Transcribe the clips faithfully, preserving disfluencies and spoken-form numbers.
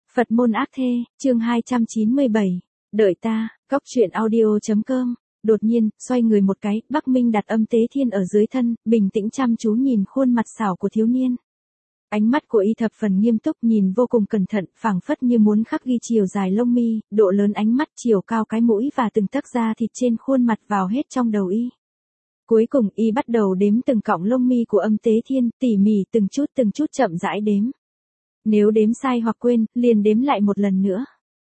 Phật môn ác thê, chương hai trăm chín mươi bảy. Đợi ta, góc truyện audio.com. Đột nhiên, xoay người một cái, Bắc Minh đặt Âm Tế Thiên ở dưới thân, bình tĩnh chăm chú nhìn khuôn mặt xảo của thiếu niên. Ánh mắt của y thập phần nghiêm túc, nhìn vô cùng cẩn thận, phảng phất như muốn khắc ghi chiều dài lông mi, độ lớn ánh mắt, chiều cao cái mũi và từng tấc da thịt trên khuôn mặt vào hết trong đầu y. Cuối cùng y bắt đầu đếm từng cọng lông mi của Âm Tế Thiên, tỉ mỉ từng chút từng chút chậm rãi đếm. Nếu đếm sai hoặc quên, liền đếm lại một lần nữa.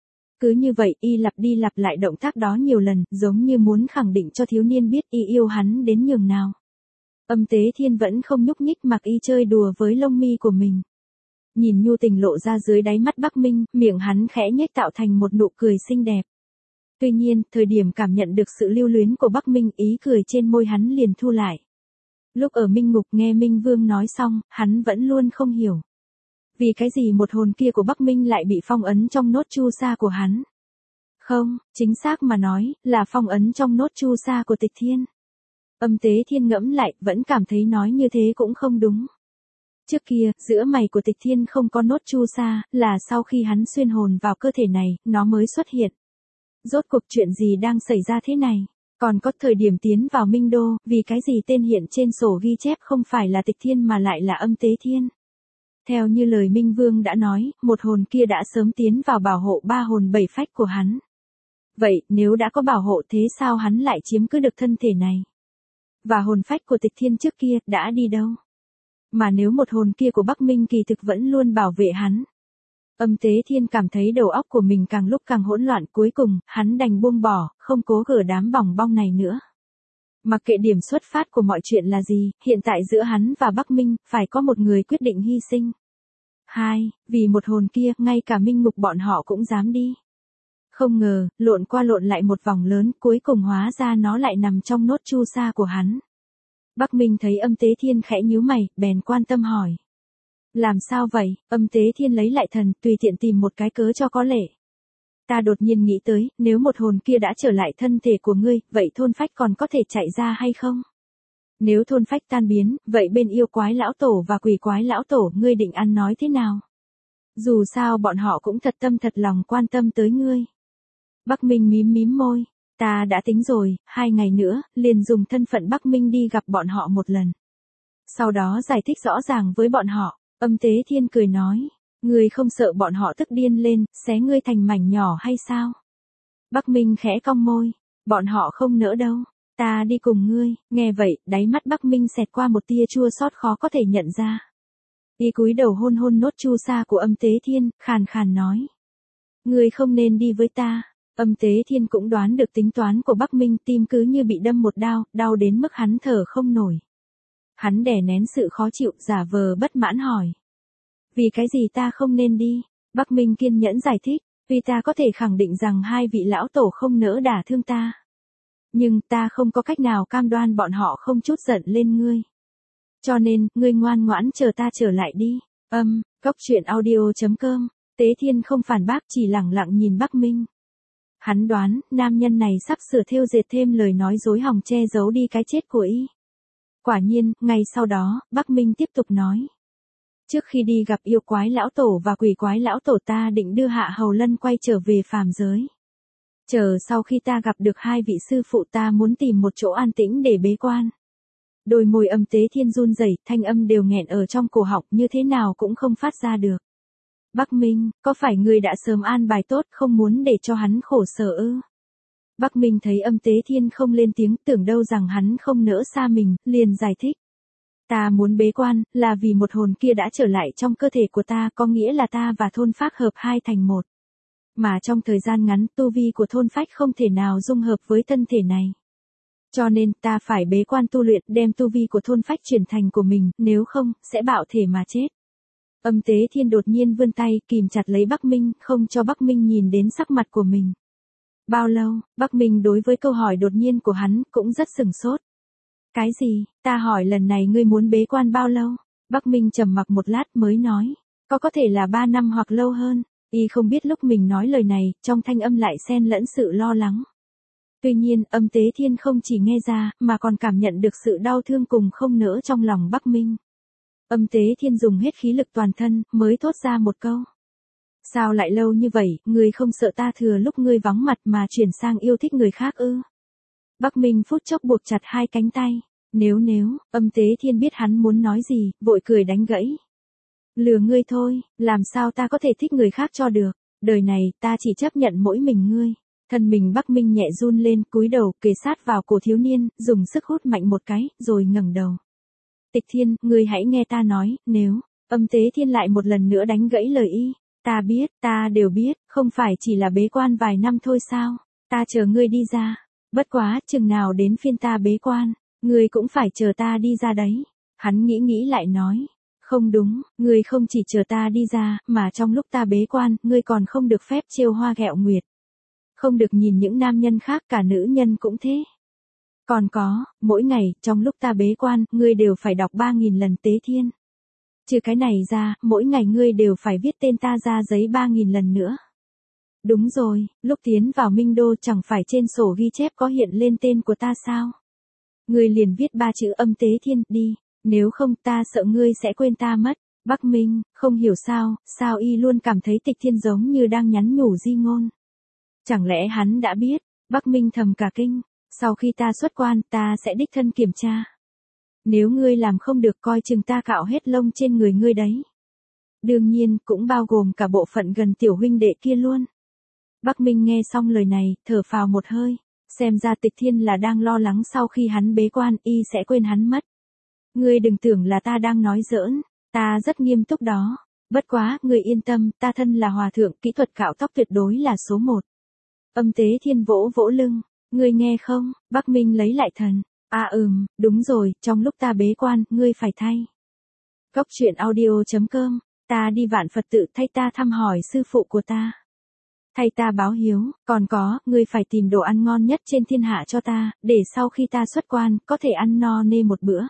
Cứ như vậy, y lặp đi lặp lại động tác đó nhiều lần, giống như muốn khẳng định cho thiếu niên biết y yêu hắn đến nhường nào. Âm Tế Thiên vẫn không nhúc nhích, mặc y chơi đùa với lông mi của mình. Nhìn nhu tình lộ ra dưới đáy mắt Bắc Minh, miệng hắn khẽ nhếch tạo thành một nụ cười xinh đẹp. Tuy nhiên, thời điểm cảm nhận được sự lưu luyến của Bắc Minh, ý cười trên môi hắn liền thu lại. Lúc ở Minh Ngục nghe Minh Vương nói xong, hắn vẫn luôn không hiểu. Vì cái gì một hồn kia của Bắc Minh lại bị phong ấn trong nốt chu sa của hắn? Không, chính xác mà nói, là phong ấn trong nốt chu sa của Tịch Thiên. Âm Tế Thiên ngẫm lại, vẫn cảm thấy nói như thế cũng không đúng. Trước kia, giữa mày của Tịch Thiên không có nốt chu sa, là sau khi hắn xuyên hồn vào cơ thể này, nó mới xuất hiện. Rốt cuộc chuyện gì đang xảy ra thế này? Còn có thời điểm tiến vào Minh Đô, vì cái gì tên hiện trên sổ ghi chép không phải là Tịch Thiên mà lại là Âm Tế Thiên? Theo như lời Minh Vương đã nói, một hồn kia đã sớm tiến vào bảo hộ ba hồn bảy phách của hắn. Vậy, nếu đã có bảo hộ thế sao hắn lại chiếm cứ được thân thể này? Và hồn phách của Tịch Thiên trước kia, đã đi đâu? Mà nếu một hồn kia của Bắc Minh kỳ thực vẫn luôn bảo vệ hắn. Âm Tế Thiên cảm thấy đầu óc của mình càng lúc càng hỗn loạn, cuối cùng, hắn đành buông bỏ, không cố gỡ đám bòng bong này nữa. Mặc kệ điểm xuất phát của mọi chuyện là gì, hiện tại giữa hắn và Bắc Minh, phải có một người quyết định hy sinh. Hai, vì một hồn kia, ngay cả Minh Ngục bọn họ cũng dám đi. Không ngờ, lộn qua lộn lại một vòng lớn, cuối cùng hóa ra nó lại nằm trong nốt chu sa của hắn. Bắc Minh thấy Âm Tế Thiên khẽ nhíu mày, bèn quan tâm hỏi. Làm sao vậy? Âm Tế Thiên lấy lại thần, tùy tiện tìm một cái cớ cho có lệ. Ta đột nhiên nghĩ tới, nếu một hồn kia đã trở lại thân thể của ngươi, vậy thôn phách còn có thể chạy ra hay không? Nếu thôn phách tan biến, vậy bên yêu quái lão tổ và quỷ quái lão tổ, ngươi định ăn nói thế nào? Dù sao bọn họ cũng thật tâm thật lòng quan tâm tới ngươi. Bắc Minh mím mím môi, ta đã tính rồi, hai ngày nữa, liền dùng thân phận Bắc Minh đi gặp bọn họ một lần. Sau đó giải thích rõ ràng với bọn họ. Âm Tế Thiên cười nói. Ngươi không sợ bọn họ tức điên lên, xé ngươi thành mảnh nhỏ hay sao? Bắc Minh khẽ cong môi. Bọn họ không nỡ đâu. Ta đi cùng ngươi. Nghe vậy, đáy mắt Bắc Minh xẹt qua một tia chua xót khó có thể nhận ra. Y cúi đầu hôn hôn nốt chu sa của Âm Tế Thiên, khàn khàn nói. Ngươi không nên đi với ta. Âm Tế Thiên cũng đoán được tính toán của Bắc Minh, tim cứ như bị đâm một đao, đau đến mức hắn thở không nổi. Hắn đè nén sự khó chịu, giả vờ bất mãn hỏi. Vì cái gì ta không nên đi? Bắc Minh kiên nhẫn giải thích, vì ta có thể khẳng định rằng hai vị lão tổ không nỡ đả thương ta. Nhưng ta không có cách nào cam đoan bọn họ không chút giận lên ngươi. Cho nên, ngươi ngoan ngoãn chờ ta trở lại đi. Âm, góc truyện audio.com. Tế Thiên không phản bác, chỉ lẳng lặng nhìn Bắc Minh. Hắn đoán, nam nhân này sắp sửa thêu dệt thêm lời nói dối hòng che giấu đi cái chết của y. Quả nhiên, ngày sau đó, Bắc Minh tiếp tục nói. Trước khi đi gặp yêu quái lão tổ và quỷ quái lão tổ ta định đưa Hạ Hầu Lân quay trở về phàm giới. Chờ sau khi ta gặp được hai vị sư phụ ta muốn tìm một chỗ an tĩnh để bế quan. Đôi môi Âm Tế Thiên run rẩy, thanh âm đều nghẹn ở trong cổ họng, như thế nào cũng không phát ra được. Bắc Minh, có phải ngươi đã sớm an bài tốt không muốn để cho hắn khổ sở ư? Bắc Minh thấy Âm Tế Thiên không lên tiếng, tưởng đâu rằng hắn không nỡ xa mình, liền giải thích. Ta muốn bế quan, là vì một hồn kia đã trở lại trong cơ thể của ta, có nghĩa là ta và thôn phách hợp hai thành một. Mà trong thời gian ngắn, tu vi của thôn phách không thể nào dung hợp với thân thể này. Cho nên, ta phải bế quan tu luyện, đem tu vi của thôn phách chuyển thành của mình, nếu không, sẽ bạo thể mà chết. Âm Tế Thiên đột nhiên vươn tay, kìm chặt lấy Bắc Minh, không cho Bắc Minh nhìn đến sắc mặt của mình. Bao lâu? Bắc Minh đối với câu hỏi đột nhiên của hắn, cũng rất sửng sốt. Cái gì? Ta hỏi lần này ngươi muốn bế quan bao lâu? Bắc Minh trầm mặc một lát mới nói. Có có thể là ba năm hoặc lâu hơn. Y không biết lúc mình nói lời này, trong thanh âm lại xen lẫn sự lo lắng. Tuy nhiên, Âm Tế Thiên không chỉ nghe ra, mà còn cảm nhận được sự đau thương cùng không nỡ trong lòng Bắc Minh. Âm Tế Thiên dùng hết khí lực toàn thân, mới thốt ra một câu. Sao lại lâu như vậy, ngươi không sợ ta thừa lúc ngươi vắng mặt mà chuyển sang yêu thích người khác ư? Bắc Minh phút chốc buộc chặt hai cánh tay. Nếu nếu, Âm Tế Thiên biết hắn muốn nói gì, vội cười đánh gãy. Lừa ngươi thôi, làm sao ta có thể thích người khác cho được, đời này ta chỉ chấp nhận mỗi mình ngươi. Thân mình Bắc Minh nhẹ run lên, cúi đầu, kề sát vào cổ thiếu niên, dùng sức hút mạnh một cái, rồi ngẩng đầu. Tịch Thiên, ngươi hãy nghe ta nói, nếu, Âm Tế Thiên lại một lần nữa đánh gãy lời y. Ta biết, ta đều biết, không phải chỉ là bế quan vài năm thôi sao, ta chờ ngươi đi ra. Bất quá, chừng nào đến phiên ta bế quan, ngươi cũng phải chờ ta đi ra đấy. Hắn nghĩ nghĩ lại nói. Không đúng, ngươi không chỉ chờ ta đi ra, mà trong lúc ta bế quan, ngươi còn không được phép trêu hoa ghẹo nguyệt. Không được nhìn những nam nhân khác, cả nữ nhân cũng thế. Còn có, mỗi ngày, trong lúc ta bế quan, ngươi đều phải đọc ba nghìn lần Tế Thiên. Trừ cái này ra, mỗi ngày ngươi đều phải viết tên ta ra giấy ba nghìn lần nữa. Đúng rồi, lúc tiến vào Minh Đô chẳng phải trên sổ ghi chép có hiện lên tên của ta sao? Ngươi liền viết ba chữ Âm Tế Thiên đi, nếu không ta sợ ngươi sẽ quên ta mất. Bắc Minh, không hiểu sao, sao y luôn cảm thấy Tịch Thiên giống như đang nhắn nhủ di ngôn. Chẳng lẽ hắn đã biết? Bắc Minh thầm cả kinh, sau khi ta xuất quan ta sẽ đích thân kiểm tra. Nếu ngươi làm không được coi chừng ta cạo hết lông trên người ngươi đấy. Đương nhiên, cũng bao gồm cả bộ phận gần tiểu huynh đệ kia luôn. Bắc Minh nghe xong lời này, thở phào một hơi, xem ra Tịch Thiên là đang lo lắng sau khi hắn bế quan, y sẽ quên hắn mất. Ngươi đừng tưởng là ta đang nói giỡn, ta rất nghiêm túc đó. Bất quá, ngươi yên tâm, ta thân là hòa thượng, kỹ thuật cạo tóc tuyệt đối là số một. Âm Tế Thiên vỗ vỗ lưng, ngươi nghe không? Bắc Minh lấy lại thần. À ừm, đúng rồi, trong lúc ta bế quan, ngươi phải thay. Góc truyện audio chấm com, ta đi Vạn Phật tự thay ta thăm hỏi sư phụ của ta. Thay ta báo hiếu, còn có, ngươi phải tìm đồ ăn ngon nhất trên thiên hạ cho ta, để sau khi ta xuất quan, có thể ăn no nê một bữa.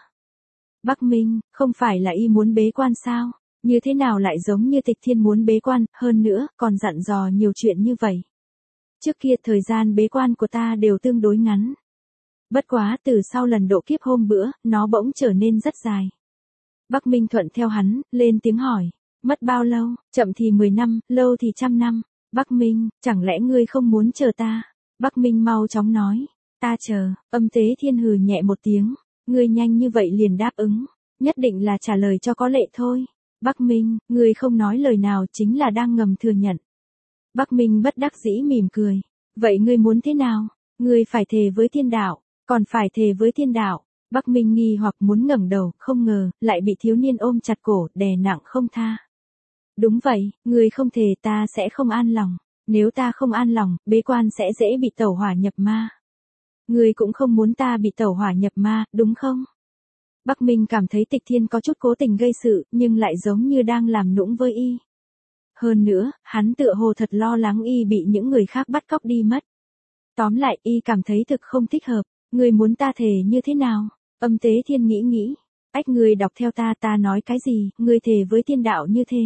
Bắc Minh, không phải là y muốn bế quan sao? Như thế nào lại giống như Tịch Thiên muốn bế quan, hơn nữa, còn dặn dò nhiều chuyện như vậy. Trước kia thời gian bế quan của ta đều tương đối ngắn. Bất quá từ sau lần độ kiếp hôm bữa, nó bỗng trở nên rất dài. Bắc Minh thuận theo hắn, lên tiếng hỏi. Mất bao lâu, chậm thì mười năm, lâu thì trăm năm. Bắc Minh, chẳng lẽ ngươi không muốn chờ ta? Bắc Minh mau chóng nói. Ta chờ, Âm Tế Thiên hừ nhẹ một tiếng. Ngươi nhanh như vậy liền đáp ứng. Nhất định là trả lời cho có lệ thôi. Bắc Minh, ngươi không nói lời nào chính là đang ngầm thừa nhận. Bắc Minh bất đắc dĩ mỉm cười. Vậy ngươi muốn thế nào? Ngươi phải thề với thiên đạo. Còn phải thề với thiên đạo. Bắc Minh nghi hoặc muốn ngẩng đầu, không ngờ, lại bị thiếu niên ôm chặt cổ, đè nặng không tha. Đúng vậy, ngươi không thề ta sẽ không an lòng. Nếu ta không an lòng, bế quan sẽ dễ bị tẩu hỏa nhập ma. Ngươi cũng không muốn ta bị tẩu hỏa nhập ma, đúng không? Bắc Minh cảm thấy Tịch Thiên có chút cố tình gây sự, nhưng lại giống như đang làm nũng với y. Hơn nữa, hắn tựa hồ thật lo lắng y bị những người khác bắt cóc đi mất. Tóm lại, y cảm thấy thực không thích hợp. Ngươi muốn ta thề như thế nào? Âm Tế Thiên nghĩ nghĩ. Ách, ngươi đọc theo ta, ta nói cái gì, ngươi thề với thiên đạo như thế.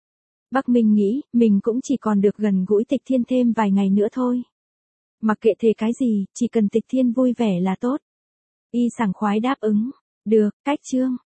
Bắc Minh nghĩ, mình cũng chỉ còn được gần gũi Tịch Thiên thêm vài ngày nữa thôi. Mặc kệ thề cái gì, chỉ cần Tịch Thiên vui vẻ là tốt. Y sảng khoái đáp ứng. Được, cách chương.